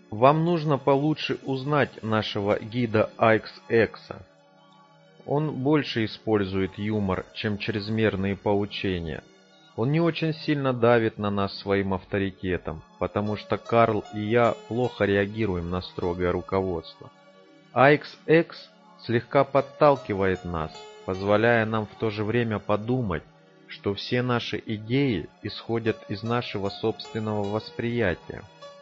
Вам нужно получше узнать нашего гида Айкс-Экса. Он больше использует юмор, чем чрезмерные поучения. Он не очень сильно давит на нас своим авторитетом, потому что Карл и я плохо реагируем на строгое руководство. Айкс-Экс слегка подталкивает нас, позволяя нам в то же время подумать, что все наши идеи исходят из нашего собственного восприятия.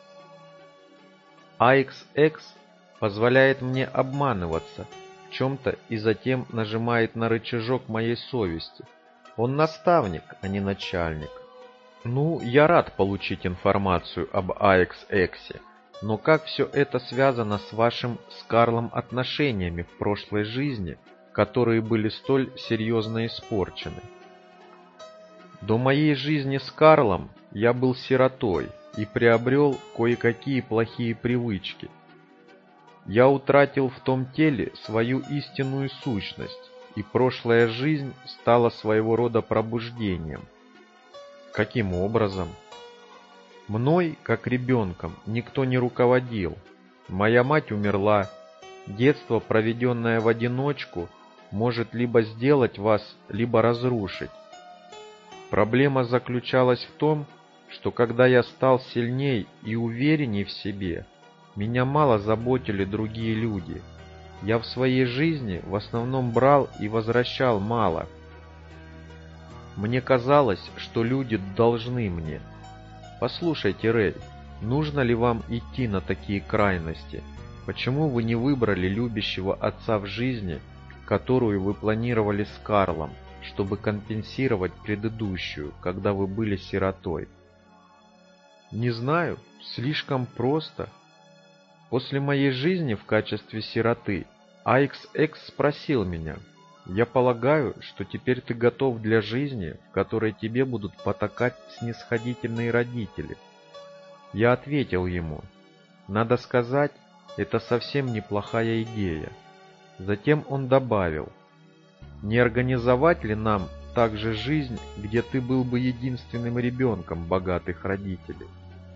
AXX позволяет мне обманываться в чем-то и затем нажимает на рычажок моей совести. Он наставник, а не начальник. Ну, я рад получить информацию об AXX, но как все это связано с вашим с Карлом отношениями в прошлой жизни, которые были столь серьезно испорчены? До моей жизни с Карлом я был сиротой и приобрел кое-какие плохие привычки. Я утратил в том теле свою истинную сущность, и прошлая жизнь стала своего рода пробуждением. Каким образом? Мной, как ребенком, никто не руководил. Моя мать умерла. Детство, проведенное в одиночку, может либо сделать вас, либо разрушить. Проблема заключалась в том, что когда я стал сильней и уверенней в себе, меня мало заботили другие люди. Я в своей жизни в основном брал и возвращал мало. Мне казалось, что люди должны мне. Послушайте, Рэй, нужно ли вам идти на такие крайности? Почему вы не выбрали любящего отца в жизни, которую вы планировали с Карлом, чтобы компенсировать предыдущую, когда вы были сиротой? Не знаю, слишком просто. После моей жизни в качестве сироты AXX спросил меня: «Я полагаю, что теперь ты готов для жизни, в которой тебе будут потакать снисходительные родители». Я ответил ему: «Надо сказать, это совсем неплохая идея». Затем он добавил: «Не организовать ли нам также жизнь, где ты был бы единственным ребенком богатых родителей?»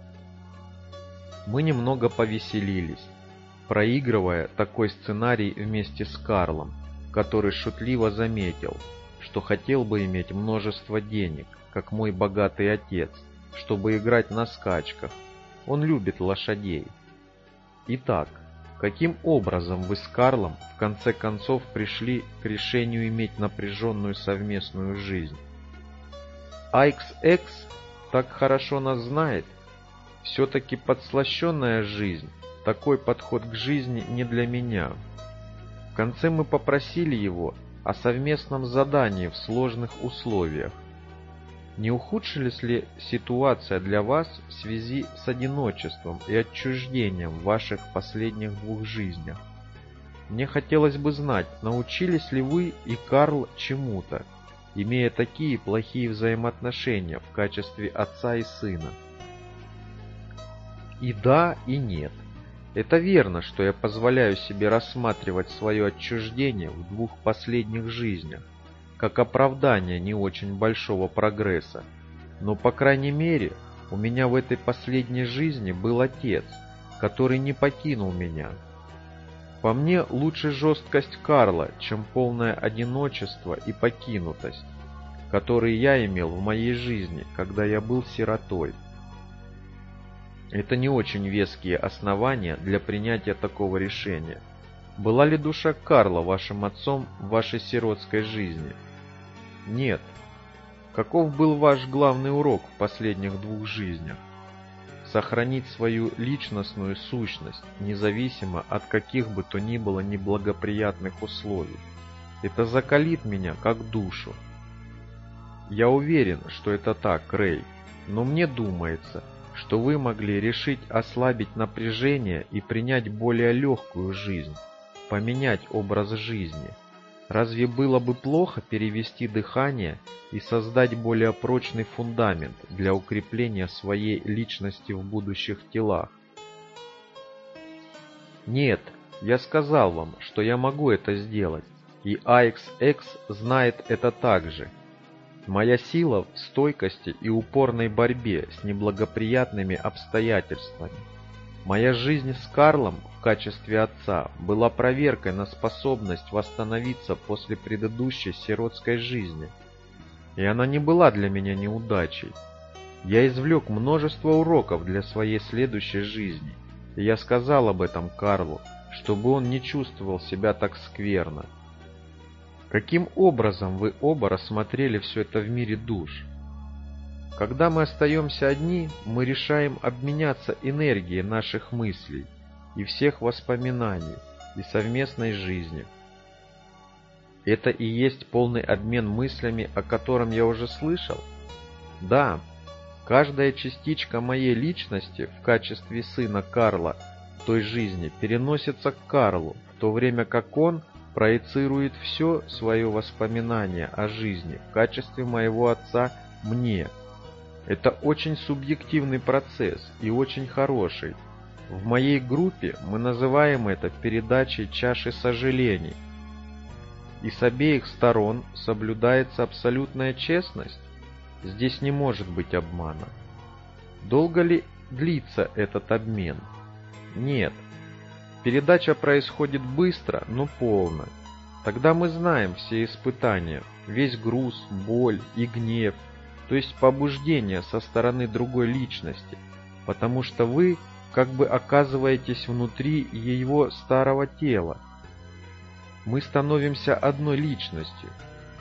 Мы немного повеселились, проигрывая такой сценарий вместе с Карлом, который шутливо заметил, что хотел бы иметь множество денег, как мой богатый отец, чтобы играть на скачках. Он любит лошадей. Итак, каким образом вы с Карлом в конце концов пришли к решению иметь напряженную совместную жизнь? AXX так хорошо нас знает. Все-таки подслащенная жизнь, такой подход к жизни не для меня. В конце мы попросили его о совместном задании в сложных условиях. Не ухудшилась ли ситуация для вас в связи с одиночеством и отчуждением в ваших последних 2 жизнях? Мне хотелось бы знать, научились ли вы и Карл чему-то, имея такие плохие взаимоотношения в качестве отца и сына? И да, и нет. Это верно, что я позволяю себе рассматривать свое отчуждение в 2 последних жизнях как оправдание не очень большого прогресса, но, по крайней мере, у меня в этой последней жизни был отец, который не покинул меня. По мне, лучше жесткость Карла, чем полное одиночество и покинутость, которые я имел в моей жизни, когда я был сиротой. Это не очень веские основания для принятия такого решения. Была ли душа Карла вашим отцом в вашей сиротской жизни? Нет. Каков был ваш главный урок в последних 2 жизнях? Сохранить свою личностную сущность, независимо от каких бы то ни было неблагоприятных условий. Это закалит меня как душу. Я уверен, что это так, Рэй, но мне думается, что вы могли решить ослабить напряжение и принять более легкую жизнь, поменять образ жизни. Разве было бы плохо перевести дыхание и создать более прочный фундамент для укрепления своей личности в будущих телах? Нет, я сказал вам, что я могу это сделать, и AXX знает это также. Моя сила в стойкости и упорной борьбе с неблагоприятными обстоятельствами. Моя жизнь с Карлом в качестве отца была проверкой на способность восстановиться после предыдущей сиротской жизни. И она не была для меня неудачей. Я извлек множество уроков для своей следующей жизни, и я сказал об этом Карлу, чтобы он не чувствовал себя так скверно. Каким образом вы оба рассмотрели все это в мире душ? Когда мы остаемся одни, мы решаем обменяться энергией наших мыслей и всех воспоминаний и совместной жизни. Это и есть полный обмен мыслями, о котором я уже слышал? Да, каждая частичка моей личности в качестве сына Карла в той жизни переносится к Карлу, в то время как он проецирует все свое воспоминание о жизни в качестве моего отца мне. Это очень субъективный процесс и очень хороший. В моей группе мы называем это передачей чаши сожалений. И с обеих сторон соблюдается абсолютная честность. Здесь не может быть обмана. Долго ли длится этот обмен? Нет. Передача происходит быстро, но полно. Тогда мы знаем все испытания, весь груз, боль и гнев, то есть побуждение со стороны другой личности, потому что вы как бы оказываетесь внутри его старого тела. Мы становимся одной личностью.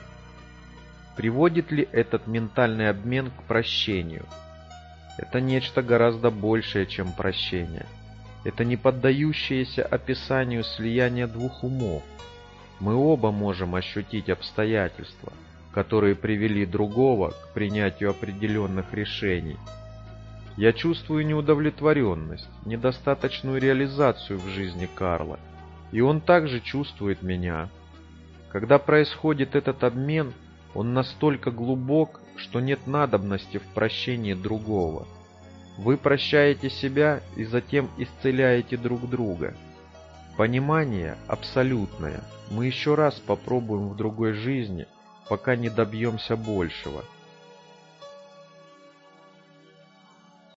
Приводит ли этот ментальный обмен к прощению? Это нечто гораздо большее, чем прощение. Это не поддающееся описанию слияние двух умов. Мы оба можем ощутить обстоятельства, которые привели другого к принятию определенных решений. Я чувствую неудовлетворенность, недостаточную реализацию в жизни Карла, и он также чувствует меня. Когда происходит этот обмен, он настолько глубок, что нет надобности в прощении другого. Вы прощаете себя и затем исцеляете друг друга. Понимание абсолютное. Мы еще раз попробуем в другой жизни, пока не добьемся большего.